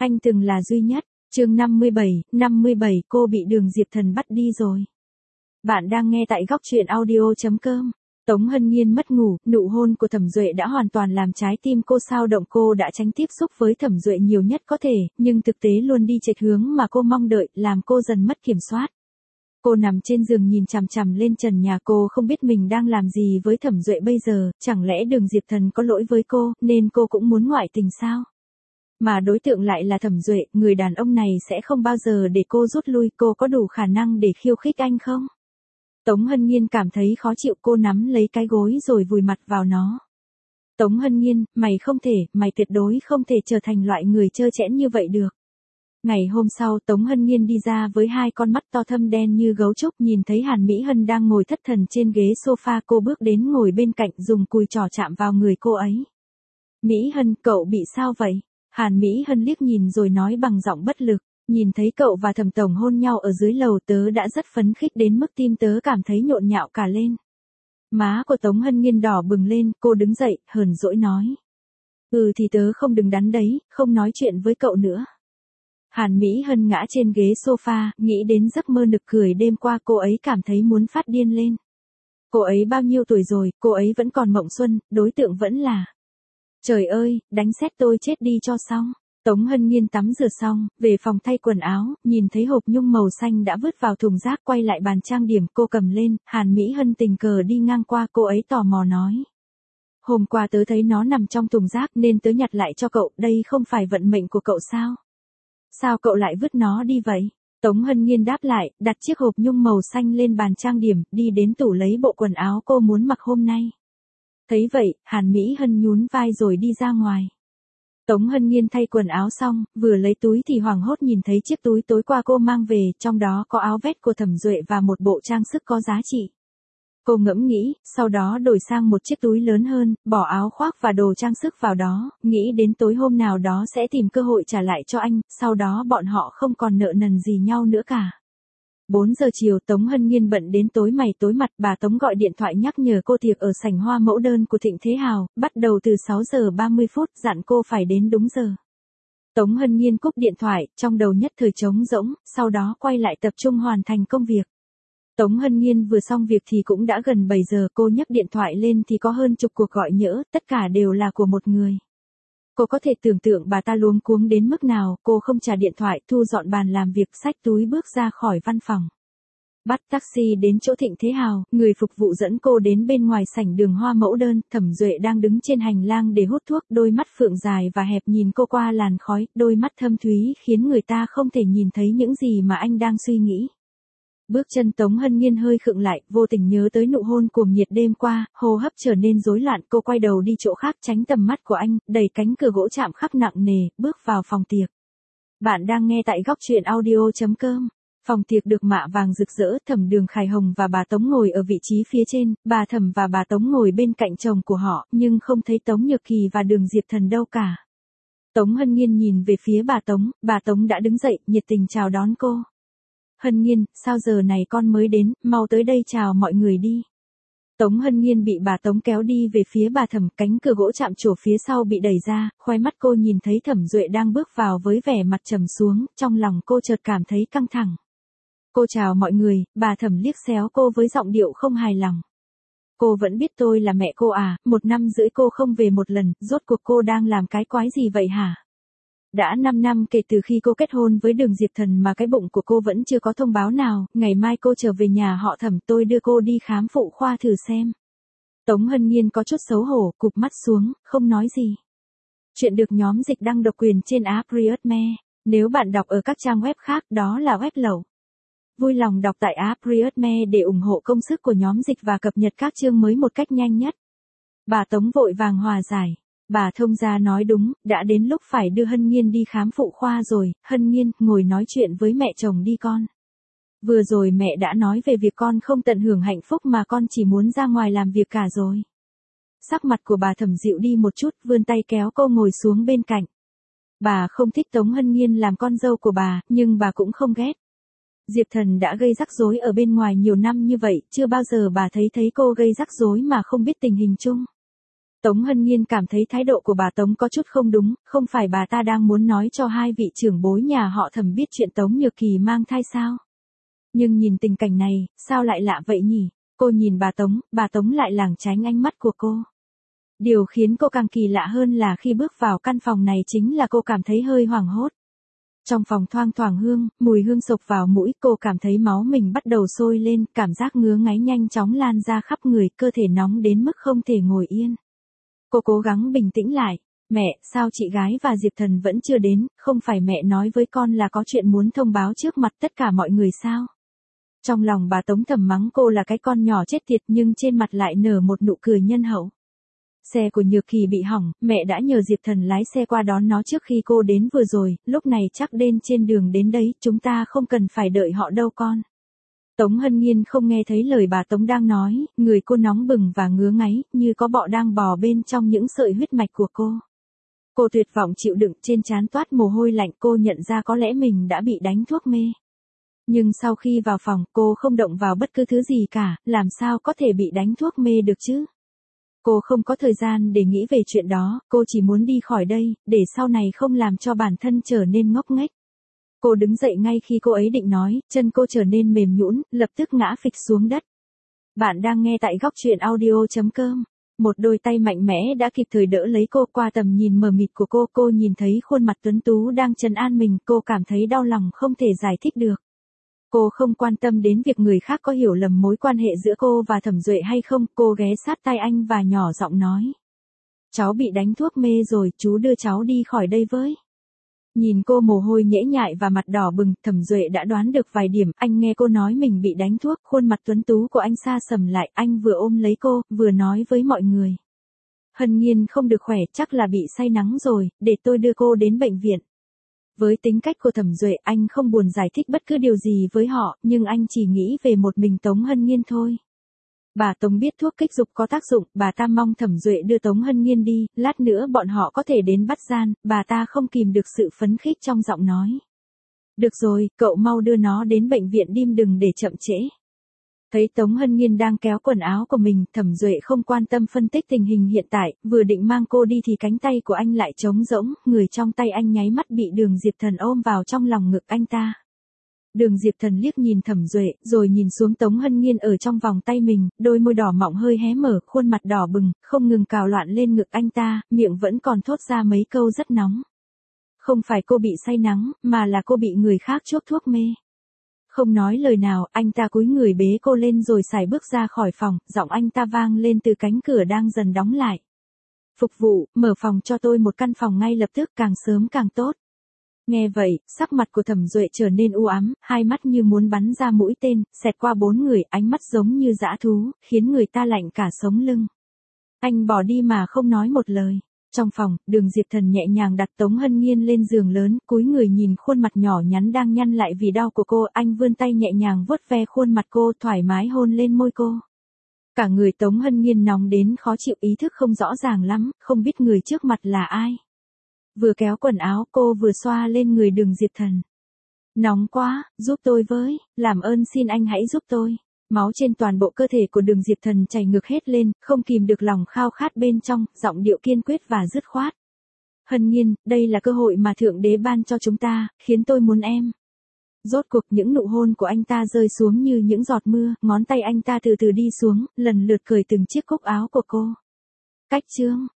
Anh từng là duy nhất. Chương 57, cô bị Đường Diệp Thần bắt đi rồi. Bạn đang nghe tại góc truyện audio.com. Tống Hân Nhiên mất ngủ, nụ hôn của Thẩm Duệ đã hoàn toàn làm trái tim cô xao động. Cô đã tránh tiếp xúc với Thẩm Duệ nhiều nhất có thể, nhưng thực tế luôn đi chệch hướng mà cô mong đợi, làm cô dần mất kiểm soát. Cô nằm trên giường nhìn chằm chằm lên trần nhà, cô không biết mình đang làm gì với Thẩm Duệ bây giờ, chẳng lẽ Đường Diệp Thần có lỗi với cô, nên cô cũng muốn ngoại tình sao? Mà đối tượng lại là Thẩm Duệ, người đàn ông này sẽ không bao giờ để cô rút lui, cô có đủ khả năng để khiêu khích anh không? Tống Hân Nhiên cảm thấy khó chịu, cô nắm lấy cái gối rồi vùi mặt vào nó. Tống Hân Nhiên, mày tuyệt đối không thể trở thành loại người trơ trẽn như vậy được. Ngày hôm sau, Tống Hân Nhiên đi ra với hai con mắt to thâm đen như gấu trúc, nhìn thấy Hàn Mỹ Hân đang ngồi thất thần trên ghế sofa, cô bước đến ngồi bên cạnh, dùng cùi trỏ chạm vào người cô ấy. Mỹ Hân, cậu bị sao vậy? Hàn Mỹ Hân liếc nhìn rồi nói bằng giọng bất lực, nhìn thấy cậu và Thẩm tổng hôn nhau ở dưới lầu, tớ đã rất phấn khích đến mức tim tớ cảm thấy nhộn nhạo cả lên. Má của Tống Hân Nhiên đỏ bừng lên, cô đứng dậy, hờn dỗi nói. Thì tớ không đứng đắn đấy, không nói chuyện với cậu nữa. Hàn Mỹ Hân ngã trên ghế sofa, nghĩ đến giấc mơ nực cười đêm qua, cô ấy cảm thấy muốn phát điên lên. Cô ấy bao nhiêu tuổi rồi, cô ấy vẫn còn mộng xuân, đối tượng vẫn là... Trời ơi, đánh xét tôi chết đi cho xong. Tống Hân Nhiên tắm rửa xong, về phòng thay quần áo, nhìn thấy hộp nhung màu xanh đã vứt vào thùng rác, quay lại bàn trang điểm, cô cầm lên, Hàn Mỹ Hân tình cờ đi ngang qua, cô ấy tò mò nói. Hôm qua tớ thấy nó nằm trong thùng rác nên tớ nhặt lại cho cậu, đây không phải vận mệnh của cậu sao? Sao cậu lại vứt nó đi vậy? Tống Hân Nhiên đáp lại, đặt chiếc hộp nhung màu xanh lên bàn trang điểm, đi đến tủ lấy bộ quần áo cô muốn mặc hôm nay. Thấy vậy, Hàn Mỹ Hân nhún vai rồi đi ra ngoài. Tống Hân Nhiên thay quần áo xong, vừa lấy túi thì hoảng hốt nhìn thấy chiếc túi tối qua cô mang về, trong đó có áo vest của Thẩm Duệ và một bộ trang sức có giá trị. Cô ngẫm nghĩ, sau đó đổi sang một chiếc túi lớn hơn, bỏ áo khoác và đồ trang sức vào đó, nghĩ đến tối hôm nào đó sẽ tìm cơ hội trả lại cho anh, sau đó bọn họ không còn nợ nần gì nhau nữa cả. 4 giờ chiều, Tống Hân Nhiên bận đến tối mày tối mặt, bà Tống gọi điện thoại nhắc nhở cô tiệc ở sảnh hoa mẫu đơn của Thịnh Thế Hào, bắt đầu từ 6 giờ 30 phút, dặn cô phải đến đúng giờ. Tống Hân Nhiên cúp điện thoại, trong đầu nhất thời trống rỗng, sau đó quay lại tập trung hoàn thành công việc. Tống Hân Nhiên vừa xong việc thì cũng đã gần 7 giờ, cô nhấc điện thoại lên thì có hơn chục cuộc gọi nhỡ, tất cả đều là của một người. Cô có thể tưởng tượng bà ta luống cuống đến mức nào, cô không trả điện thoại, thu dọn bàn làm việc, xách túi bước ra khỏi văn phòng. Bắt taxi đến chỗ Thịnh Thế Hào, người phục vụ dẫn cô đến bên ngoài sảnh đường hoa mẫu đơn, Thẩm Duệ đang đứng trên hành lang để hút thuốc, đôi mắt phượng dài và hẹp nhìn cô qua làn khói, đôi mắt thâm thúy khiến người ta không thể nhìn thấy những gì mà anh đang suy nghĩ. Bước chân Tống Hân Nhiên hơi khựng lại, vô tình nhớ tới nụ hôn cuồng nhiệt đêm qua, hô hấp trở nên rối loạn, cô quay đầu đi chỗ khác tránh tầm mắt của anh, đẩy cánh cửa gỗ chạm khắc nặng nề, bước vào phòng tiệc. Bạn đang nghe tại góc truyện audio.com. Phòng tiệc được mạ vàng rực rỡ, Thẩm Đường Khải Hồng và bà Tống ngồi ở vị trí phía trên, bà Thẩm và bà Tống ngồi bên cạnh chồng của họ, nhưng không thấy Tống Nhược Kỳ và Đường Diệp Thần đâu cả. Tống Hân Nhiên nhìn về phía bà Tống đã đứng dậy, nhiệt tình chào đón cô. Hân Nhiên, sao giờ này con mới đến, mau tới đây chào mọi người đi. Tống Hân Nhiên bị bà Tống kéo đi về phía bà Thẩm, cánh cửa gỗ chạm trổ phía sau bị đẩy ra, khoe mắt cô nhìn thấy Thẩm Duệ đang bước vào với vẻ mặt trầm xuống, trong lòng cô chợt cảm thấy căng thẳng. Cô chào mọi người, bà Thẩm liếc xéo cô với giọng điệu không hài lòng. Cô vẫn biết tôi là mẹ cô à, 1 năm rưỡi cô không về một lần, rốt cuộc cô đang làm cái quái gì vậy hả? Đã 5 năm kể từ khi cô kết hôn với Đường Diệp Thần mà cái bụng của cô vẫn chưa có thông báo nào, ngày mai cô trở về nhà họ Thẩm, tôi đưa cô đi khám phụ khoa thử xem. Tống Hân Nhiên có chút xấu hổ, cụp mắt xuống, không nói gì. Chuyện được nhóm dịch đăng độc quyền trên app Riotme, nếu bạn đọc ở các trang web khác đó là web lậu. Vui lòng đọc tại app Riotme để ủng hộ công sức của nhóm dịch và cập nhật các chương mới một cách nhanh nhất. Bà Tống vội vàng hòa giải. Bà thông gia nói đúng, đã đến lúc phải đưa Hân Nhiên đi khám phụ khoa rồi, Hân Nhiên, ngồi nói chuyện với mẹ chồng đi con. Vừa rồi mẹ đã nói về việc con không tận hưởng hạnh phúc mà con chỉ muốn ra ngoài làm việc cả rồi. Sắc mặt của bà Thẩm dịu đi một chút, vươn tay kéo cô ngồi xuống bên cạnh. Bà không thích Tống Hân Nhiên làm con dâu của bà, nhưng bà cũng không ghét. Diệp Thần đã gây rắc rối ở bên ngoài nhiều năm như vậy, chưa bao giờ bà thấy cô gây rắc rối mà không biết tình hình chung. Tống Hân Nhiên cảm thấy thái độ của bà Tống có chút không đúng, không phải bà ta đang muốn nói cho hai vị trưởng bối nhà họ Thẩm biết chuyện Tống Nhược Kỳ mang thai sao? Nhưng nhìn tình cảnh này, sao lại lạ vậy nhỉ? Cô nhìn bà Tống lại lảng tránh ánh mắt của cô. Điều khiến cô càng kỳ lạ hơn là khi bước vào căn phòng này chính là cô cảm thấy hơi hoảng hốt. Trong phòng thoang thoảng hương, mùi hương sộc vào mũi, cô cảm thấy máu mình bắt đầu sôi lên, cảm giác ngứa ngáy nhanh chóng lan ra khắp người, cơ thể nóng đến mức không thể ngồi yên. Cô cố gắng bình tĩnh lại. Mẹ, sao chị gái và Diệp Thần vẫn chưa đến, không phải mẹ nói với con là có chuyện muốn thông báo trước mặt tất cả mọi người sao? Trong lòng bà Tống thầm mắng cô là cái con nhỏ chết tiệt nhưng trên mặt lại nở một nụ cười nhân hậu. Xe của Nhược Kỳ bị hỏng, mẹ đã nhờ Diệp Thần lái xe qua đón nó trước khi cô đến vừa rồi, lúc này chắc đến trên đường đến đấy, chúng ta không cần phải đợi họ đâu con. Tống Hân Nhiên không nghe thấy lời bà Tống đang nói, người cô nóng bừng và ngứa ngáy, như có bọ đang bò bên trong những sợi huyết mạch của cô. Cô tuyệt vọng chịu đựng, trên trán toát mồ hôi lạnh, cô nhận ra có lẽ mình đã bị đánh thuốc mê. Nhưng sau khi vào phòng, cô không động vào bất cứ thứ gì cả, làm sao có thể bị đánh thuốc mê được chứ? Cô không có thời gian để nghĩ về chuyện đó, cô chỉ muốn đi khỏi đây, để sau này không làm cho bản thân trở nên ngốc nghếch. Cô đứng dậy ngay khi cô ấy định nói, chân cô trở nên mềm nhũn, lập tức ngã phịch xuống đất. Bạn đang nghe tại góc truyện audio.com. Một đôi tay mạnh mẽ đã kịp thời đỡ lấy cô. Qua tầm nhìn mờ mịt của cô nhìn thấy khuôn mặt tuấn tú đang trấn an mình, cô cảm thấy đau lòng không thể giải thích được. Cô không quan tâm đến việc người khác có hiểu lầm mối quan hệ giữa cô và Thẩm Duệ hay không, cô ghé sát tai anh và nhỏ giọng nói. Cháu bị đánh thuốc mê rồi, chú đưa cháu đi khỏi đây với. Nhìn cô mồ hôi nhễ nhại và mặt đỏ bừng, Thẩm Duệ đã đoán được vài điểm, anh nghe cô nói mình bị đánh thuốc, khuôn mặt tuấn tú của anh sa sầm lại, anh vừa ôm lấy cô, vừa nói với mọi người. Hân Nhiên không được khỏe, chắc là bị say nắng rồi, để tôi đưa cô đến bệnh viện. Với tính cách của Thẩm Duệ, anh không buồn giải thích bất cứ điều gì với họ, nhưng anh chỉ nghĩ về một mình Tống Hân Nhiên thôi. Bà Tống biết thuốc kích dục có tác dụng, bà ta mong Thẩm Duệ đưa Tống Hân Nhiên đi, lát nữa bọn họ có thể đến bắt gian, bà ta không kìm được sự phấn khích trong giọng nói. Được rồi, cậu mau đưa nó đến bệnh viện đi, đừng để chậm trễ. Thấy Tống Hân Nhiên đang kéo quần áo của mình, Thẩm Duệ không quan tâm phân tích tình hình hiện tại, vừa định mang cô đi thì cánh tay của anh lại trống rỗng, người trong tay anh nháy mắt bị Đường Diệp Thần ôm vào trong lòng ngực anh ta. Đường Diệp Thần liếc nhìn Thẩm Duệ, rồi nhìn xuống Tống Hân Nhiên ở trong vòng tay mình, đôi môi đỏ mọng hơi hé mở, khuôn mặt đỏ bừng, không ngừng cào loạn lên ngực anh ta, miệng vẫn còn thốt ra mấy câu rất nóng. Không phải cô bị say nắng, mà là cô bị người khác chuốc thuốc mê. Không nói lời nào, anh ta cúi người bế cô lên rồi sải bước ra khỏi phòng, giọng anh ta vang lên từ cánh cửa đang dần đóng lại. Phục vụ, mở phòng cho tôi một căn phòng ngay lập tức, càng sớm càng tốt. Nghe vậy, sắc mặt của Thẩm Duệ trở nên u ám, hai mắt như muốn bắn ra mũi tên, xẹt qua bốn người, ánh mắt giống như dã thú, khiến người ta lạnh cả sống lưng. Anh bỏ đi mà không nói một lời. Trong phòng, Đường Diệp Thần nhẹ nhàng đặt Tống Hân Nhiên lên giường lớn, cúi người nhìn khuôn mặt nhỏ nhắn đang nhăn lại vì đau của cô, anh vươn tay nhẹ nhàng vuốt ve khuôn mặt cô, thoải mái hôn lên môi cô. Cả người Tống Hân Nhiên nóng đến khó chịu, ý thức không rõ ràng lắm, không biết người trước mặt là ai. Vừa kéo quần áo cô vừa xoa lên người Đường Diệp Thần. Nóng quá, giúp tôi với, làm ơn xin anh hãy giúp tôi. Máu trên toàn bộ cơ thể của Đường Diệp Thần chảy ngược hết lên, không kìm được lòng khao khát bên trong, giọng điệu kiên quyết và dứt khoát. Hân Nhiên, đây là cơ hội mà Thượng Đế ban cho chúng ta, khiến tôi muốn em. Rốt cuộc những nụ hôn của anh ta rơi xuống như những giọt mưa, ngón tay anh ta từ từ đi xuống, lần lượt cởi từng chiếc cúc áo của cô. Cách chương